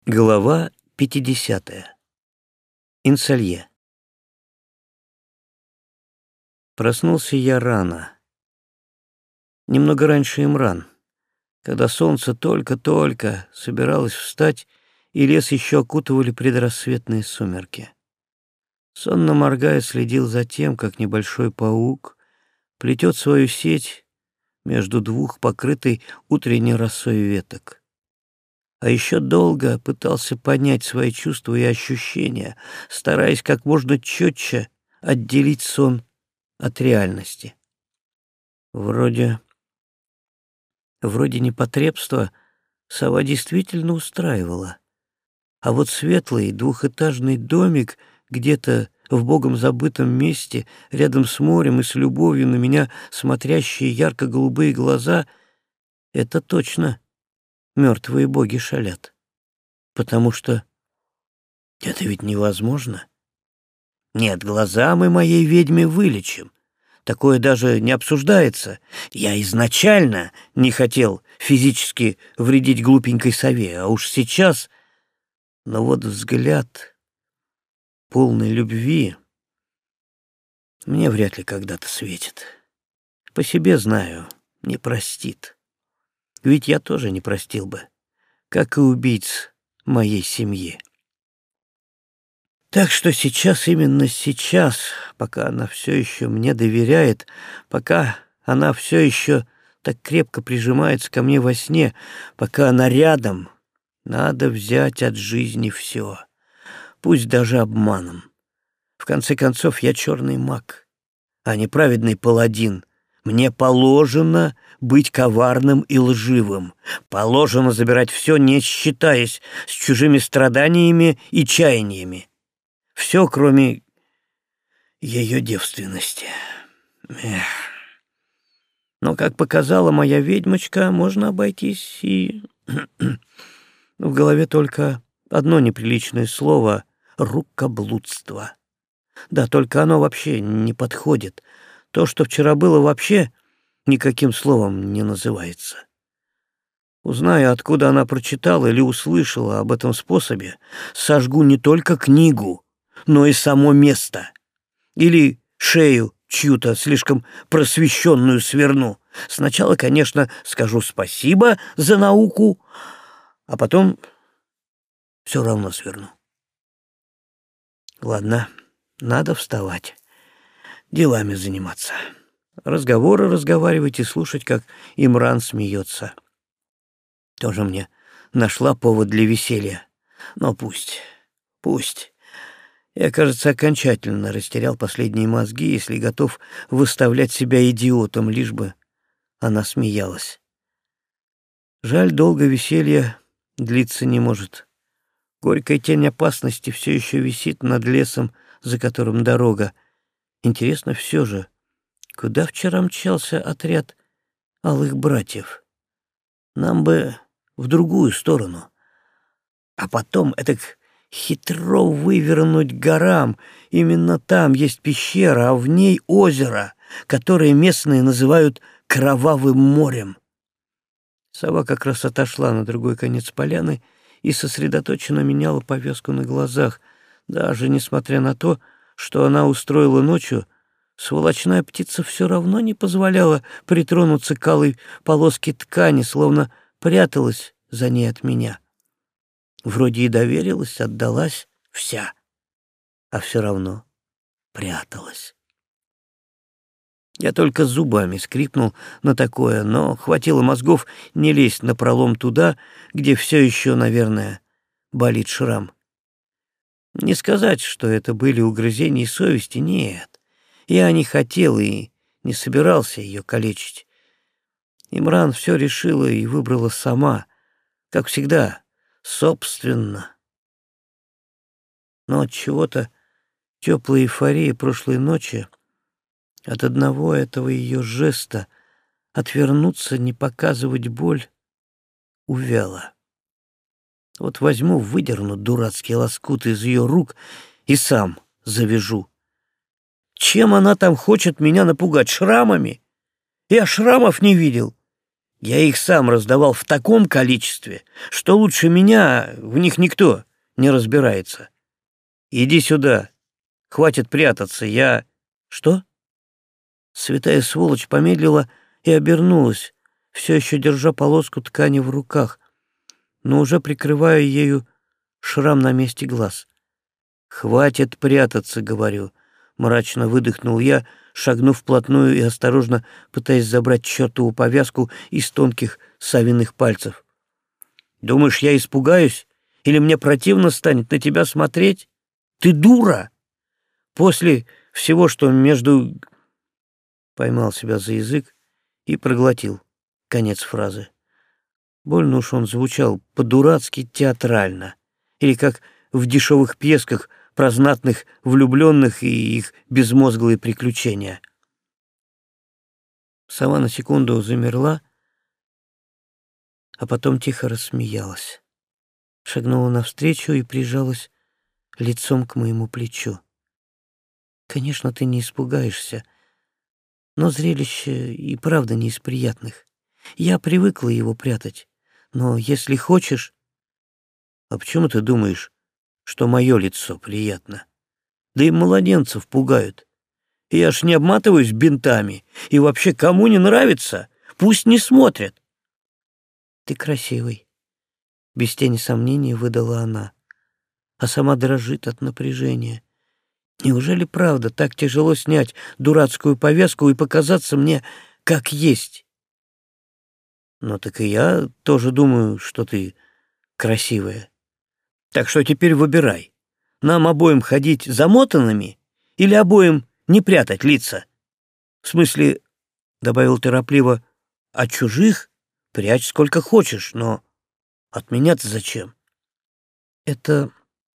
Глава 50. Инсалье. Проснулся я рано. Немного раньше Имран, когда солнце только-только собиралось встать, и лес еще окутывали предрассветные сумерки. Сонно моргая, следил за тем, как небольшой паук плетет свою сеть между двух покрытой утренней росой веток. А еще долго пытался понять свои чувства и ощущения, стараясь как можно четче отделить сон от реальности. Вроде непотребство сова действительно устраивала. А вот светлый двухэтажный домик где-то в богом забытом месте, рядом с морем и с любовью на меня смотрящие ярко-голубые глаза — это точно мертвые боги шалят. Потому что это ведь невозможно. Нет, глаза мы моей ведьме вылечим. Такое даже не обсуждается. Я изначально не хотел физически вредить глупенькой сове, а уж сейчас... Но вот взгляд полной любви мне вряд ли когда-то светит. По себе знаю, не простит. Ведь я тоже не простил бы, как и убийц моей семьи. Так что сейчас, именно сейчас, пока она все еще мне доверяет, пока она все еще так крепко прижимается ко мне во сне, пока она рядом, надо взять от жизни все, пусть даже обманом. В конце концов, я черный маг, а не праведный паладин. Мне положено быть коварным и лживым. Положено забирать все, не считаясь с чужими страданиями и чаяниями. Все, кроме ее девственности. Но, как показала моя ведьмочка, можно обойтись и... В голове только одно неприличное слово — рукоблудство. Да, только оно вообще не подходит. То, что вчера было, вообще никаким словом не называется. Узнаю, откуда она прочитала или услышала об этом способе, сожгу не только книгу, но и само место. Или шею чью-то слишком просвещенную сверну. Сначала, конечно, скажу спасибо за науку, а потом все равно сверну. Ладно, надо вставать, делами заниматься. Разговоры разговаривать и слушать, как Имран смеется. Тоже мне нашла повод для веселья. Но пусть. Я, кажется, окончательно растерял последние мозги, если готов выставлять себя идиотом, лишь бы она смеялась. Жаль, долго веселье длиться не может. Горькая тень опасности все еще висит над лесом, за которым дорога. Интересно все же, куда вчера мчался отряд алых братьев? Нам бы в другую сторону. А потом этак хитро вывернуть горам. Именно там есть пещера, а в ней озеро, которое местные называют Кровавым морем. Сова как раз отошла на другой конец поляны и сосредоточенно меняла повязку на глазах. Даже несмотря на то, что она устроила ночью, сволочная птица все равно не позволяла притронуться к алой полоске ткани, словно пряталась за ней от меня. Вроде и доверилась, отдалась вся, а все равно пряталась. Я только зубами скрипнул на такое, но хватило мозгов не лезть напролом туда, где все еще, наверное, болит шрам. Не сказать, что это были угрызения совести, нет. Я не хотел и не собирался ее калечить. Имран все решила и выбрала сама, как всегда, собственно. Но от чего-то теплая эйфория прошлой ночи, от одного этого ее жеста отвернуться, не показывать боль, увяла. Вот возьму, выдерну дурацкий лоскут из ее рук и сам завяжу. Чем она там хочет меня напугать? Шрамами? Я шрамов не видел. Я их сам раздавал в таком количестве, что лучше меня в них никто не разбирается. Иди сюда, хватит прятаться, я... Что? Святая сволочь помедлила и обернулась, все еще держа полоску ткани в руках, но уже прикрывая ею шрам на месте глаз. «Хватит прятаться», — говорю, — мрачно выдохнул я, шагнув вплотную и осторожно пытаясь забрать чертову повязку из тонких совиных пальцев. «Думаешь, я испугаюсь? Или мне противно станет на тебя смотреть? Ты дура! После всего, что между...» Поймал себя за язык и проглотил конец фразы. Больно уж он звучал по-дурацки театрально, или как в дешевых пьесках про знатных влюбленных и их безмозглые приключения. Сова на секунду замерла, а потом тихо рассмеялась, шагнула навстречу и прижалась лицом к моему плечу. «Конечно, ты не испугаешься, но зрелище и правда не из приятных. Я привыкла его прятать, но если хочешь...» «А почему ты думаешь, что мое лицо приятно? Да и младенцев пугают. Я ж не обматываюсь бинтами, и вообще кому не нравится, пусть не смотрят». «Ты красивый», — без тени сомнений выдала она, а сама дрожит от напряжения. Неужели правда так тяжело снять дурацкую повязку и показаться мне как есть? Ну так и я тоже думаю, что ты красивая. Так что теперь выбирай. Нам обоим ходить замотанными или обоим не прятать лица? В смысле, — добавил торопливо, — от чужих прячь сколько хочешь, но от меня-то зачем? Это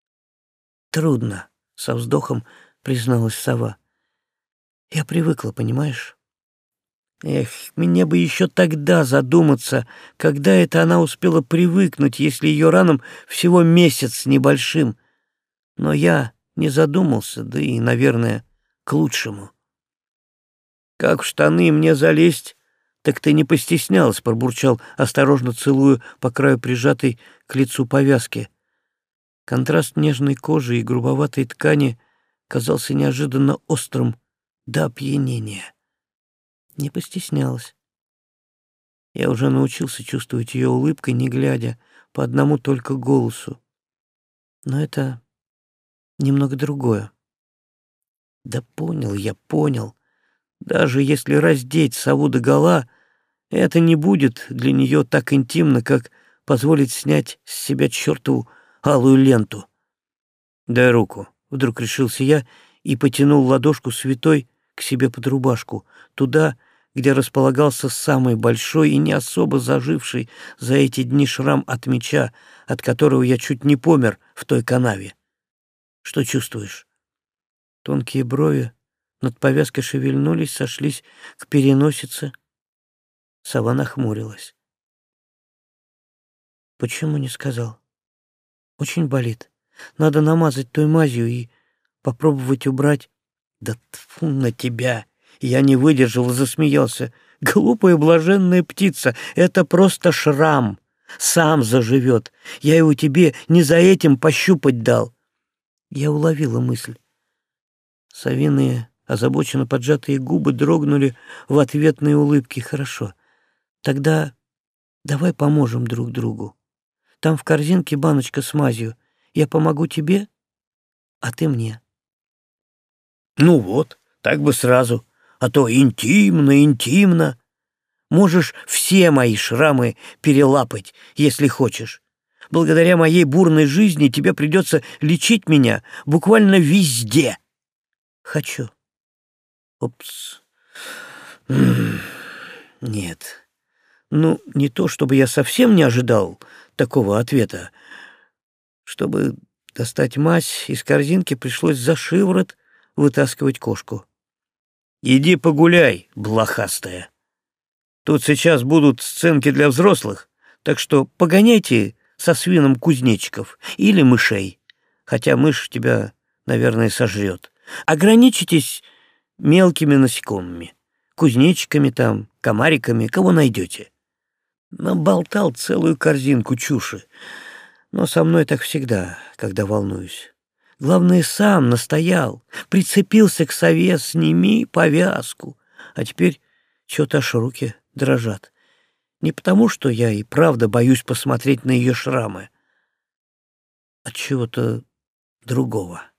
трудно, — со вздохом призналась сова. Я привыкла, понимаешь? Эх, мне бы еще тогда задуматься, когда это она успела привыкнуть, если ее ранам всего месяц с небольшим. Но я не задумался, да и, наверное, к лучшему. «Как в штаны мне залезть, так ты не постеснялась», — пробурчал, осторожно целуя по краю прижатой к лицу повязки. Контраст нежной кожи и грубоватой ткани казался неожиданно острым до опьянения. Не постеснялась. Я уже научился чувствовать ее улыбкой, не глядя, по одному только голосу. Но это немного другое. Да понял я, понял. Даже если раздеть сову догола, это не будет для нее так интимно, как позволить снять с себя чертову алую ленту. «Дай руку», — вдруг решился я и потянул ладошку святой к себе под рубашку, туда, где располагался самый большой и не особо заживший за эти дни шрам от меча, от которого я чуть не помер в той канаве. «Что чувствуешь?» Тонкие брови над повязкой шевельнулись, сошлись к переносице. Сова нахмурилась. «Почему не сказал? Очень болит. Надо намазать той мазью и попробовать убрать». «Да тьфу на тебя!» Я не выдержал и засмеялся. «Глупая блаженная птица, это просто шрам. Сам заживет. Я его тебе не за этим пощупать дал». Я уловила мысль. Совиные, озабоченно поджатые губы дрогнули в ответные улыбки. «Хорошо. Тогда давай поможем друг другу. Там в корзинке баночка с мазью. Я помогу тебе, а ты мне». «Ну вот, так бы сразу. А то интимно, интимно. Можешь все мои шрамы перелапать, если хочешь. Благодаря моей бурной жизни тебе придется лечить меня буквально везде». «Хочу». «Опс. Нет. Ну, не то, чтобы я совсем не ожидал такого ответа. Чтобы достать мазь из корзинки, пришлось за шиворот вытаскивать кошку. «Иди погуляй, блохастая. Тут сейчас будут сценки для взрослых, так что погоняйте со свином кузнечиков или мышей, хотя мышь тебя, наверное, сожрет. Ограничитесь мелкими насекомыми, кузнечиками там, комариками, кого найдете. Наболтал целую корзинку чуши. Но со мной так всегда, когда волнуюсь. Главное, сам настоял, прицепился к сове, сними повязку. А теперь что-то аж руки дрожат. Не потому, что я и правда боюсь посмотреть на ее шрамы, от чего-то другого.